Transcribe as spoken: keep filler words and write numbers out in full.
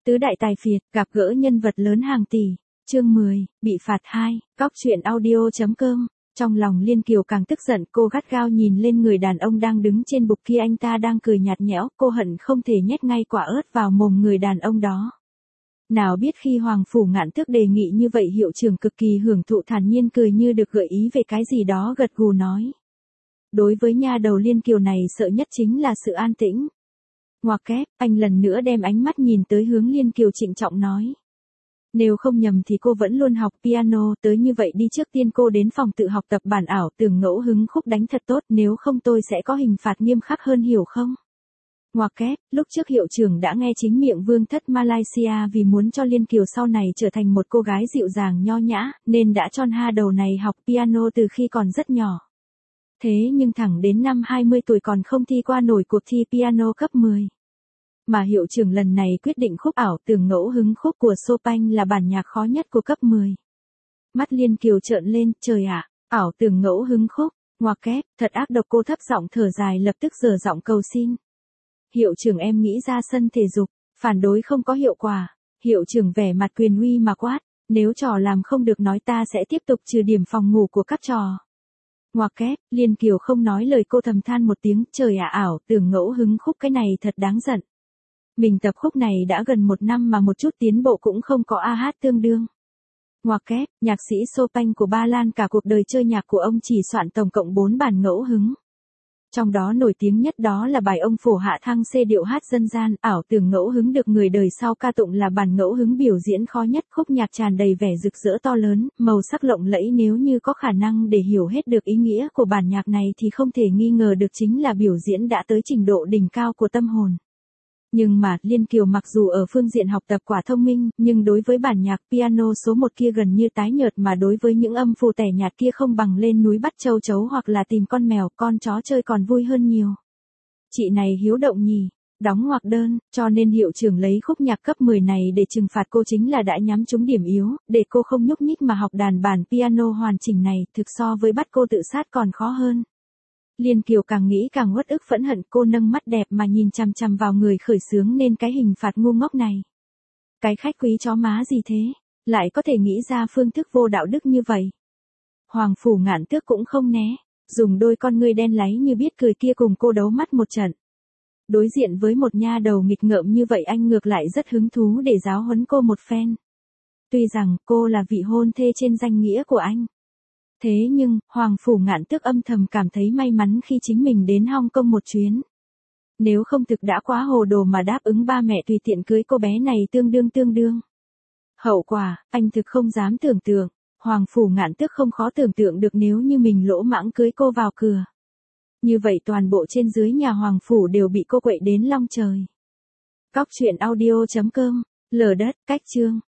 Tứ đại tài phiệt, gặp gỡ nhân vật lớn hàng tỷ. Chương mười, bị phạt hai, cóc truyện audio chấm com. Trong lòng Liên Kiều càng tức giận, cô gắt gao nhìn lên người đàn ông đang đứng trên bục kia, anh ta đang cười nhạt nhẽo, cô hận không thể nhét ngay quả ớt vào mồm người đàn ông đó. Nào biết khi Hoàng Phủ Ngạn Tước đề nghị như vậy, hiệu trưởng cực kỳ hưởng thụ, thản nhiên cười như được gợi ý về cái gì đó, gật gù nói. Đối với nha đầu Liên Kiều này, sợ nhất chính là sự an tĩnh. Ngoặc kép, anh lần nữa đem ánh mắt nhìn tới hướng Liên Kiều, trịnh trọng nói. Nếu không nhầm thì cô vẫn luôn học piano, tới như vậy đi, trước tiên cô đến phòng tự học tập bản ảo, tưởng ngẫu hứng khúc đánh thật tốt, nếu không tôi sẽ có hình phạt nghiêm khắc hơn, hiểu không? Ngoặc kép, lúc trước hiệu trưởng đã nghe chính miệng vương thất Malaysia vì muốn cho Liên Kiều sau này trở thành một cô gái dịu dàng nho nhã, nên đã cho ha đầu này học piano từ khi còn rất nhỏ. Thế nhưng thẳng đến năm hai mươi tuổi còn không thi qua nổi cuộc thi piano cấp mười. Mà hiệu trưởng lần này quyết định khúc ảo tưởng ngẫu hứng khúc của Chopin là bản nhạc khó nhất của cấp mười. Mắt Liên Kiều trợn lên, trời ạ, ảo tưởng ngẫu hứng khúc, ngoặc kép, thật ác độc, cô thấp giọng thở dài, lập tức giở giọng cầu xin. Hiệu trưởng, em nghĩ ra sân thể dục, phản đối không có hiệu quả. Hiệu trưởng vẻ mặt quyền uy mà quát, nếu trò làm không được nói ta sẽ tiếp tục trừ điểm phòng ngủ của các trò. Ngoặc kép, Liên Kiều không nói lời, cô thầm than một tiếng, trời ạ, ảo tưởng ngẫu hứng khúc cái này thật đáng giận. Mình tập khúc này đã gần một năm mà một chút tiến bộ cũng không có, a hát tương đương. Ngoặc kép, nhạc sĩ Chopin của Ba Lan cả cuộc đời chơi nhạc của ông chỉ soạn tổng cộng bốn bản ngẫu hứng. Trong đó nổi tiếng nhất đó là bài ông phổ hạ thăng xê điệu hát dân gian, ảo tưởng ngẫu hứng được người đời sau ca tụng là bản ngẫu hứng biểu diễn khó nhất, khúc nhạc tràn đầy vẻ rực rỡ to lớn, màu sắc lộng lẫy, nếu như có khả năng để hiểu hết được ý nghĩa của bản nhạc này thì không thể nghi ngờ được chính là biểu diễn đã tới trình độ đỉnh cao của tâm hồn. Nhưng mà, Liên Kiều mặc dù ở phương diện học tập quả thông minh, nhưng đối với bản nhạc piano số một kia gần như tái nhợt, mà đối với những âm phù tẻ nhạt kia không bằng lên núi bắt châu chấu hoặc là tìm con mèo, con chó chơi còn vui hơn nhiều. Chị này hiếu động nhỉ, đóng ngoặc đơn, cho nên hiệu trưởng lấy khúc nhạc cấp mười này để trừng phạt cô chính là đã nhắm trúng điểm yếu, để cô không nhúc nhích mà học đàn bản piano hoàn chỉnh này, thực so với bắt cô tự sát còn khó hơn. Liên Kiều càng nghĩ càng uất ức phẫn hận, cô nâng mắt đẹp mà nhìn chằm chằm vào người khởi xướng nên cái hình phạt ngu ngốc này. Cái khách quý chó má gì thế, lại có thể nghĩ ra phương thức vô đạo đức như vậy. Hoàng Phủ Ngạn Tước cũng không né, dùng đôi con ngươi đen láy như biết cười kia cùng cô đấu mắt một trận. Đối diện với một nha đầu nghịch ngợm như vậy, anh ngược lại rất hứng thú để giáo huấn cô một phen. Tuy rằng cô là vị hôn thê trên danh nghĩa của anh. Thế nhưng, Hoàng Phủ Ngạn Tước âm thầm cảm thấy may mắn khi chính mình đến Hong Kong một chuyến. Nếu không thực đã quá hồ đồ mà đáp ứng ba mẹ tùy tiện cưới cô bé này tương đương tương đương. Hậu quả, anh thực không dám tưởng tượng. Hoàng Phủ Ngạn Tước không khó tưởng tượng được nếu như mình lỗ mãng cưới cô vào cửa. Như vậy toàn bộ trên dưới nhà Hoàng Phủ đều bị cô quậy đến long trời. Cóc truyện audio chấm com, lở đất, cách chương.